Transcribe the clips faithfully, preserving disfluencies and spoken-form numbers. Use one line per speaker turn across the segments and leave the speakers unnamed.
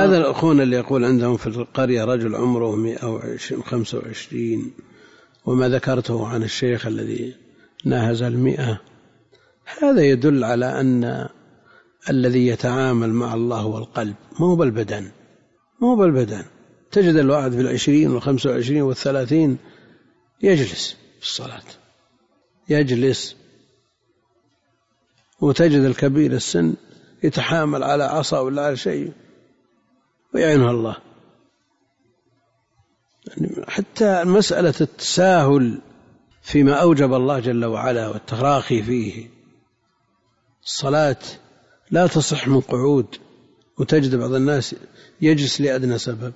هذا أخونا اللي يقول عندهم في القرية رجل عمره مئة وخمسة وعشرين وما ذكرته عن الشيخ الذي ناهز المئة، هذا يدل على أن الذي يتعامل مع الله هو القلب، مو بالبدن، مو بالبدن. تجد الواحد في العشرين والخمسة وعشرين والثلاثين يجلس في الصلاة، يجلس، وتجد الكبير السن يتحامل على عصا ولا على شيء ويعينها الله. يعني حتى مسألة التساهل فيما أوجب الله جل وعلا والتراخي فيه، الصلاة لا تصح من قعود، وتجد بعض الناس يجلس لأدنى سبب.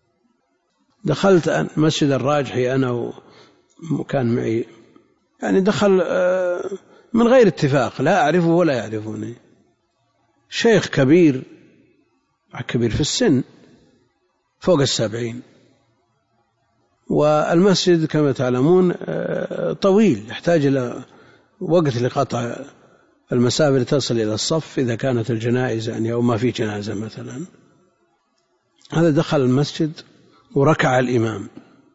دخلت مسجد الراجحي أنا وكان معي، يعني دخل من غير اتفاق، لا أعرفه ولا يعرفوني، شيخ كبير كبير في السن فوق السبعين، والمسجد كما تعلمون طويل، يحتاج إلى وقت لقطع المسافة لتصل إلى الصف إذا كانت الجنائز يعني أو ما في جنازة مثلا. هذا دخل المسجد وركع الإمام،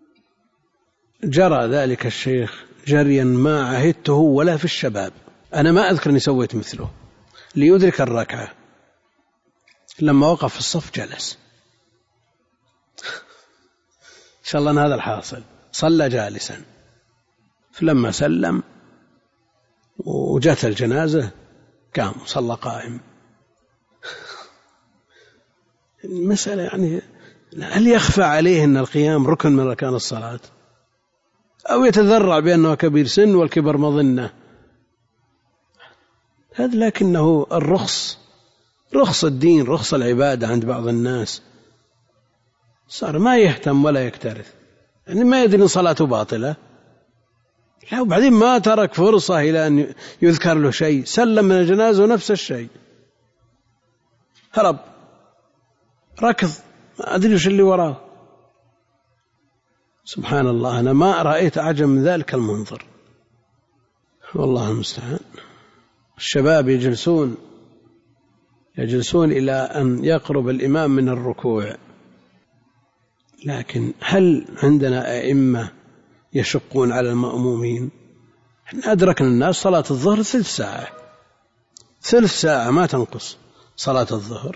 جرى ذلك الشيخ جريا ما عهدته ولا في الشباب، أنا ما أذكر أني سويت مثله، ليدرك الركعة. لما وقف في الصف جلس، إن شاء الله أن هذا الحاصل، صلى جالسا، فلما سلم وجاءت الجنازة قام صلى قائم. المسألة يعني هل يخفى عليه أن القيام ركن من أركان الصلاة، أو يتذرع بأنه كبير سن والكبر مظنة؟ هذا لكنه الرخص، رخص الدين، رخص العبادة عند بعض الناس، صار ما يهتم ولا يكترث، يعني ما يدري صلاته باطلة، لا، وبعدين ما ترك فرصة إلى أن يذكر له شيء، سلم من الجنازة ونفس الشيء، هرب، ركض، ما أدري وش اللي وراه. سبحان الله، أنا ما رأيت أعجب من ذلك المنظر، والله المستعان. الشباب يجلسون يجلسون إلى أن يقرب الإمام من الركوع، لكن هل عندنا أئمة يشقون على المأمومين؟ احنا أدركنا الناس صلاة الظهر ثلث ساعة، ثلث ساعة ما تنقص صلاة الظهر،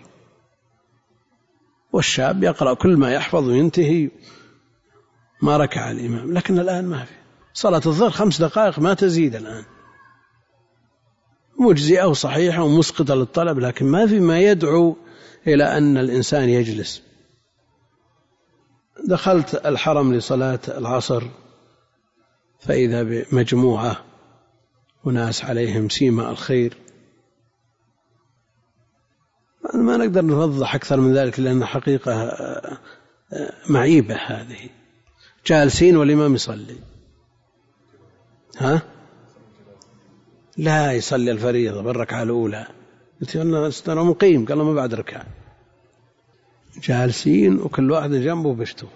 والشاب يقرأ كل ما يحفظ وينتهي ما ركع الإمام. لكن الآن ما في، صلاة الظهر خمس دقائق ما تزيد الآن، مجزئة وصحيحة ومسقطة للطلب، لكن ما في ما يدعو إلى أن الإنسان يجلس. دخلت الحرم لصلاة العصر فإذا بمجموعة وناس عليهم سيما الخير، ما نقدر نوضح أكثر من ذلك لأن حقيقة معيبة هذه، جالسين والإمام يصلي، ها لا يصلي الفريضة بالركعة الأولى، قلت أنا استنى مقيم، قال ما بعد ركعة، جالسين وكل واحد جنبه بشته،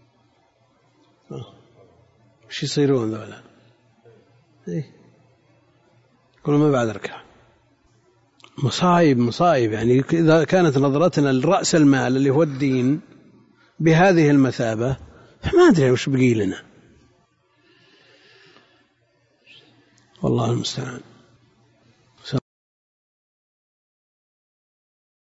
وش يصيرون ذولا؟ إيه؟ كل ما بعد ركعة، مصايب مصايب. يعني إذا كانت نظرتنا لرأس المال اللي هو الدين بهذه المثابة، فما أدري وش بقي لنا، والله المستعان.